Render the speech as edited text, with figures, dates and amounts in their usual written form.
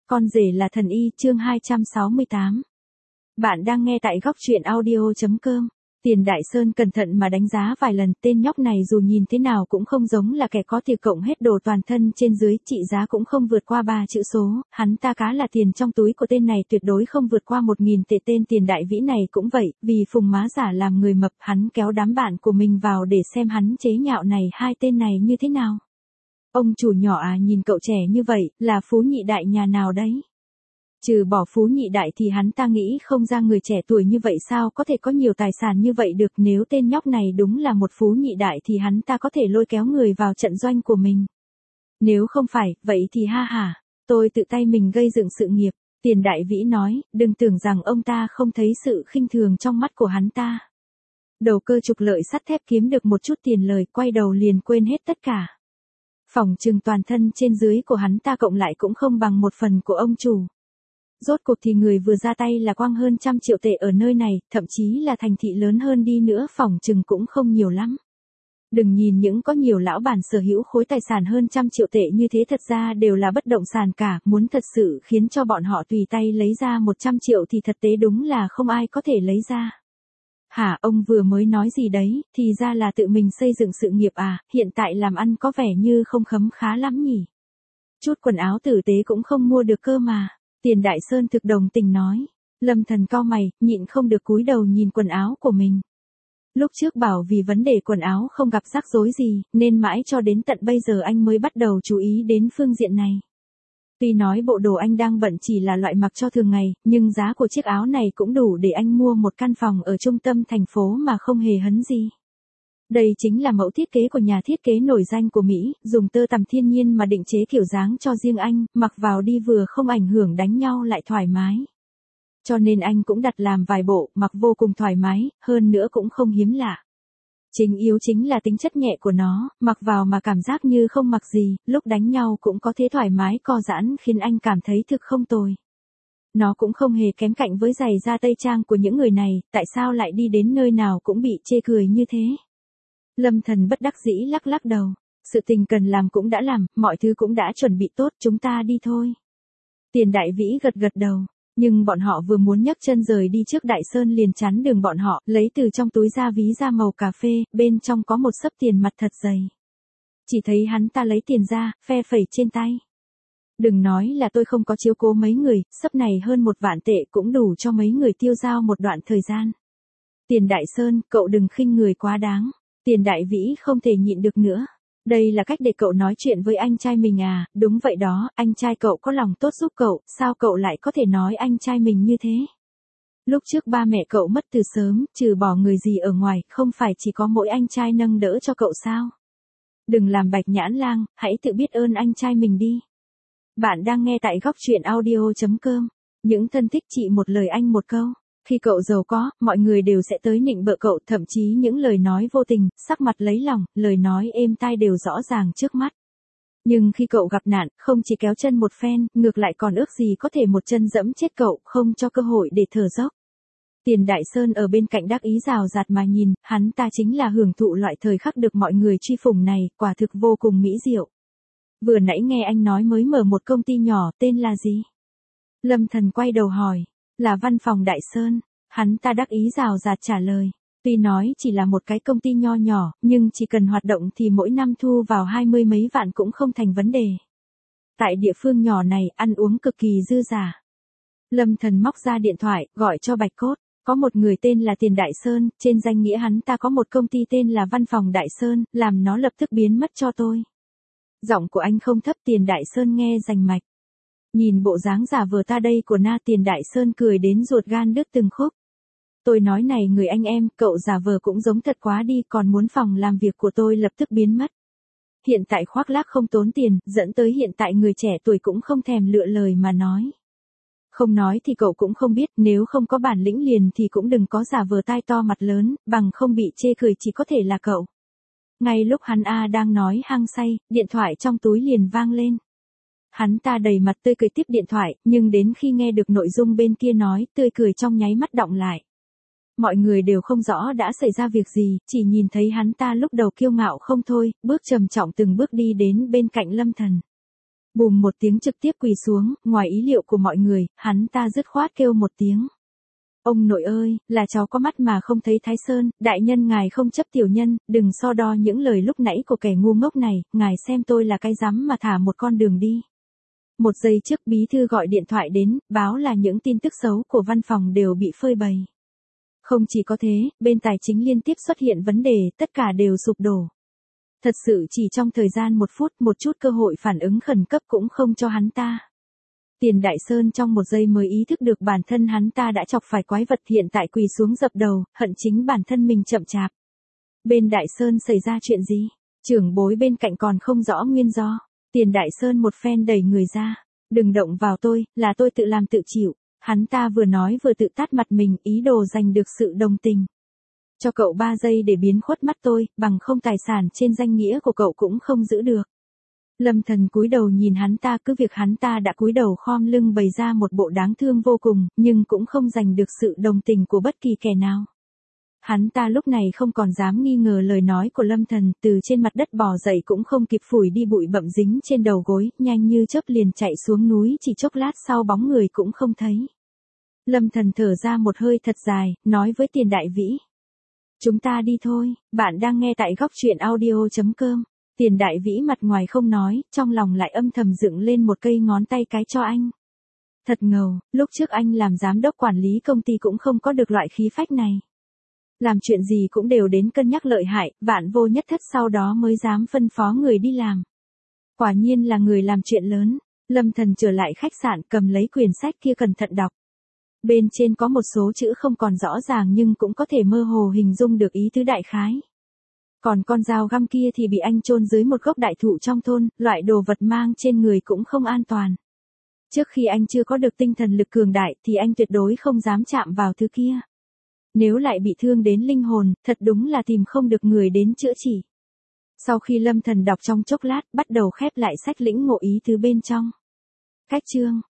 Con rể là thần y, chương 268. Bạn đang nghe tại góc truyện audio.com. Tiền Đại Sơn cẩn thận mà đánh giá vài lần, tên nhóc này dù nhìn thế nào cũng không giống là kẻ có tiền, cộng hết đồ toàn thân trên dưới, trị giá cũng không vượt qua 3 chữ số, hắn ta cá là tiền trong túi của tên này tuyệt đối không vượt qua 1.000 tệ. Tên Tiền Đại Vĩ này cũng vậy, vì phùng má giả làm người mập, hắn kéo đám bạn của mình vào để xem hắn chế nhạo này hai tên này như thế nào. Ông chủ nhỏ à, nhìn cậu trẻ như vậy, là phú nhị đại nhà nào đấy? Trừ bỏ phú nhị đại thì hắn ta nghĩ không ra người trẻ tuổi như vậy sao có thể có nhiều tài sản như vậy được. Nếu tên nhóc này đúng là một phú nhị đại thì hắn ta có thể lôi kéo người vào trận doanh của mình. Nếu không phải, vậy thì ha ha, tôi tự tay mình gây dựng sự nghiệp. Tiền Đại Vĩ nói, đừng tưởng rằng ông ta không thấy sự khinh thường trong mắt của hắn ta. Đầu cơ trục lợi sắt thép kiếm được một chút tiền lời, quay đầu liền quên hết tất cả. Phỏng chừng toàn thân trên dưới của hắn ta cộng lại cũng không bằng một phần của ông chủ. Rốt cuộc thì người vừa ra tay là quăng hơn 100 triệu tệ ở nơi này, thậm chí là thành thị lớn hơn đi nữa phỏng chừng cũng không nhiều lắm. Đừng nhìn những có nhiều lão bản sở hữu khối tài sản hơn 100 triệu tệ như thế, thật ra đều là bất động sản cả, muốn thật sự khiến cho bọn họ tùy tay lấy ra 100 triệu thì thật tế đúng là không ai có thể lấy ra. Hả, ông vừa mới nói gì đấy, thì ra là tự mình xây dựng sự nghiệp à, hiện tại làm ăn có vẻ như không khấm khá lắm nhỉ. Chút quần áo tử tế cũng không mua được cơ mà. Tiền Đại Sơn thực đồng tình nói. Lâm Thần cau mày, nhịn không được cúi đầu nhìn quần áo của mình. Lúc trước bảo vì vấn đề quần áo không gặp rắc rối gì, nên mãi cho đến tận bây giờ anh mới bắt đầu chú ý đến phương diện này. Tuy nói bộ đồ anh đang bận chỉ là loại mặc cho thường ngày, nhưng giá của chiếc áo này cũng đủ để anh mua một căn phòng ở trung tâm thành phố mà không hề hấn gì. Đây chính là mẫu thiết kế của nhà thiết kế nổi danh của Mỹ, dùng tơ tằm thiên nhiên mà định chế kiểu dáng cho riêng anh, mặc vào đi vừa không ảnh hưởng đánh nhau lại thoải mái. Cho nên anh cũng đặt làm vài bộ, mặc vô cùng thoải mái, hơn nữa cũng không hiếm lạ. Chính yếu chính là tính chất nhẹ của nó, mặc vào mà cảm giác như không mặc gì, lúc đánh nhau cũng có thế thoải mái co giãn khiến anh cảm thấy thực không tồi. Nó cũng không hề kém cạnh với giày da tây trang của những người này, tại sao lại đi đến nơi nào cũng bị chê cười như thế. Lâm Thần bất đắc dĩ lắc lắc đầu, sự tình cần làm cũng đã làm, mọi thứ cũng đã chuẩn bị tốt, chúng ta đi thôi. Tiền Đại Vĩ gật gật đầu, nhưng bọn họ vừa muốn nhấc chân rời đi trước Đại Sơn liền chắn đường bọn họ, lấy từ trong túi ra ví da màu cà phê, bên trong có một xấp tiền mặt thật dày. Chỉ thấy hắn ta lấy tiền ra, phe phẩy trên tay. Đừng nói là tôi không có chiếu cố mấy người, xấp này hơn 1 vạn tệ cũng đủ cho mấy người tiêu dao một đoạn thời gian. Tiền Đại Sơn, cậu đừng khinh người quá đáng. Tiền Đại Vĩ không thể nhịn được nữa. Đây là cách để cậu nói chuyện với anh trai mình à? Đúng vậy đó, anh trai cậu có lòng tốt giúp cậu, sao cậu lại có thể nói anh trai mình như thế? Lúc trước ba mẹ cậu mất từ sớm, trừ bỏ người gì ở ngoài, không phải chỉ có mỗi anh trai nâng đỡ cho cậu sao? Đừng làm bạch nhãn lang, hãy tự biết ơn anh trai mình đi. Bạn đang nghe tại góc truyện audio.com. Những thân thích chị một lời anh một câu. Khi cậu giàu có, mọi người đều sẽ tới nịnh bợ cậu, thậm chí những lời nói vô tình, sắc mặt lấy lòng, lời nói êm tai đều rõ ràng trước mắt. Nhưng khi cậu gặp nạn, không chỉ kéo chân một phen, ngược lại còn ước gì có thể một chân dẫm chết cậu, không cho cơ hội để thở dốc. Tiền Đại Sơn ở bên cạnh đắc ý rào rạt mà nhìn, hắn ta chính là hưởng thụ loại thời khắc được mọi người truy phủng này, quả thực vô cùng mỹ diệu. Vừa nãy nghe anh nói mới mở một công ty nhỏ, tên là gì? Lâm Thần quay đầu hỏi. Là Văn phòng Đại Sơn, hắn ta đắc ý rào rạt trả lời. Tuy nói chỉ là một cái công ty nho nhỏ, nhưng chỉ cần hoạt động thì mỗi năm thu vào 20 mấy vạn cũng không thành vấn đề. Tại địa phương nhỏ này, ăn uống cực kỳ dư giả. Lâm Thần móc ra điện thoại, gọi cho Bạch Cốt. Có một người tên là Tiền Đại Sơn, trên danh nghĩa hắn ta có một công ty tên là Văn phòng Đại Sơn, làm nó lập tức biến mất cho tôi. Giọng của anh không thấp, Tiền Đại Sơn nghe rành mạch. Nhìn bộ dáng giả vờ ta đây của na, Tiền Đại Sơn cười đến ruột gan đứt từng khúc. Tôi nói này người anh em, cậu giả vờ cũng giống thật quá đi, còn muốn phòng làm việc của tôi lập tức biến mất. Hiện tại khoác lác không tốn tiền, dẫn tới hiện tại người trẻ tuổi cũng không thèm lựa lời mà nói. Không nói thì cậu cũng không biết, nếu không có bản lĩnh liền thì cũng đừng có giả vờ tai to mặt lớn, bằng không bị chê cười chỉ có thể là cậu. Ngay lúc hắn đang nói hăng say, điện thoại trong túi liền vang lên. Hắn ta đầy mặt tươi cười tiếp điện thoại, nhưng đến khi nghe được nội dung bên kia nói, tươi cười trong nháy mắt đọng lại. Mọi người đều không rõ đã xảy ra việc gì, chỉ nhìn thấy hắn ta lúc đầu kiêu ngạo không thôi, bước trầm trọng từng bước đi đến bên cạnh Lâm Thần. Bùm một tiếng trực tiếp quỳ xuống, ngoài ý liệu của mọi người, hắn ta dứt khoát kêu một tiếng. Ông nội ơi, là cháu có mắt mà không thấy Thái Sơn, đại nhân ngài không chấp tiểu nhân, đừng so đo những lời lúc nãy của kẻ ngu ngốc này, ngài xem tôi là cái rắm mà thả một con đường đi. Một giây trước bí thư gọi điện thoại đến, báo là những tin tức xấu của văn phòng đều bị phơi bày. Không chỉ có thế, bên tài chính liên tiếp xuất hiện vấn đề, tất cả đều sụp đổ. Thật sự chỉ trong thời gian 1 phút, một chút cơ hội phản ứng khẩn cấp cũng không cho hắn ta. Tiền Đại Sơn trong một giây mới ý thức được bản thân hắn ta đã chọc phải quái vật, hiện tại quỳ xuống dập đầu, hận chính bản thân mình chậm chạp. Bên Đại Sơn xảy ra chuyện gì? Trưởng bối bên cạnh còn không rõ nguyên do. Tiền Đại Sơn một phen đẩy người ra. Đừng động vào tôi, là tôi tự làm tự chịu. Hắn ta vừa nói vừa tự tát mặt mình, ý đồ giành được sự đồng tình. Cho cậu 3 giây để biến khuất mắt tôi, bằng không tài sản trên danh nghĩa của cậu cũng không giữ được. Lâm Thần cúi đầu nhìn hắn ta, cứ việc hắn ta đã cúi đầu khom lưng bày ra một bộ đáng thương vô cùng, nhưng cũng không giành được sự đồng tình của bất kỳ kẻ nào. Hắn ta lúc này không còn dám nghi ngờ lời nói của Lâm Thần, từ trên mặt đất bò dậy cũng không kịp phủi đi bụi bặm dính trên đầu gối, nhanh như chớp liền chạy xuống núi, chỉ chốc lát sau bóng người cũng không thấy. Lâm Thần thở ra một hơi thật dài, nói với Tiền Đại Vĩ. Chúng ta đi thôi, bạn đang nghe tại góc truyện audio.com. Tiền Đại Vĩ mặt ngoài không nói, trong lòng lại âm thầm dựng lên một cây ngón tay cái cho anh. Thật ngầu, lúc trước anh làm giám đốc quản lý công ty cũng không có được loại khí phách này. Làm chuyện gì cũng đều đến cân nhắc lợi hại, vạn vô nhất thất, sau đó mới dám phân phó người đi làm. Quả nhiên là người làm chuyện lớn. Lâm Thần trở lại khách sạn, cầm lấy quyển sách kia cẩn thận đọc. Bên trên có một số chữ không còn rõ ràng nhưng cũng có thể mơ hồ hình dung được ý tứ đại khái. Còn con dao găm kia thì bị anh chôn dưới một gốc đại thụ trong thôn, loại đồ vật mang trên người cũng không an toàn. Trước khi anh chưa có được tinh thần lực cường đại thì anh tuyệt đối không dám chạm vào thứ kia. Nếu lại bị thương đến linh hồn, thật đúng là tìm không được người đến chữa trị. Sau khi Lâm Thần đọc trong chốc lát, bắt đầu khép lại sách lĩnh ngộ ý tứ bên trong. Cách chương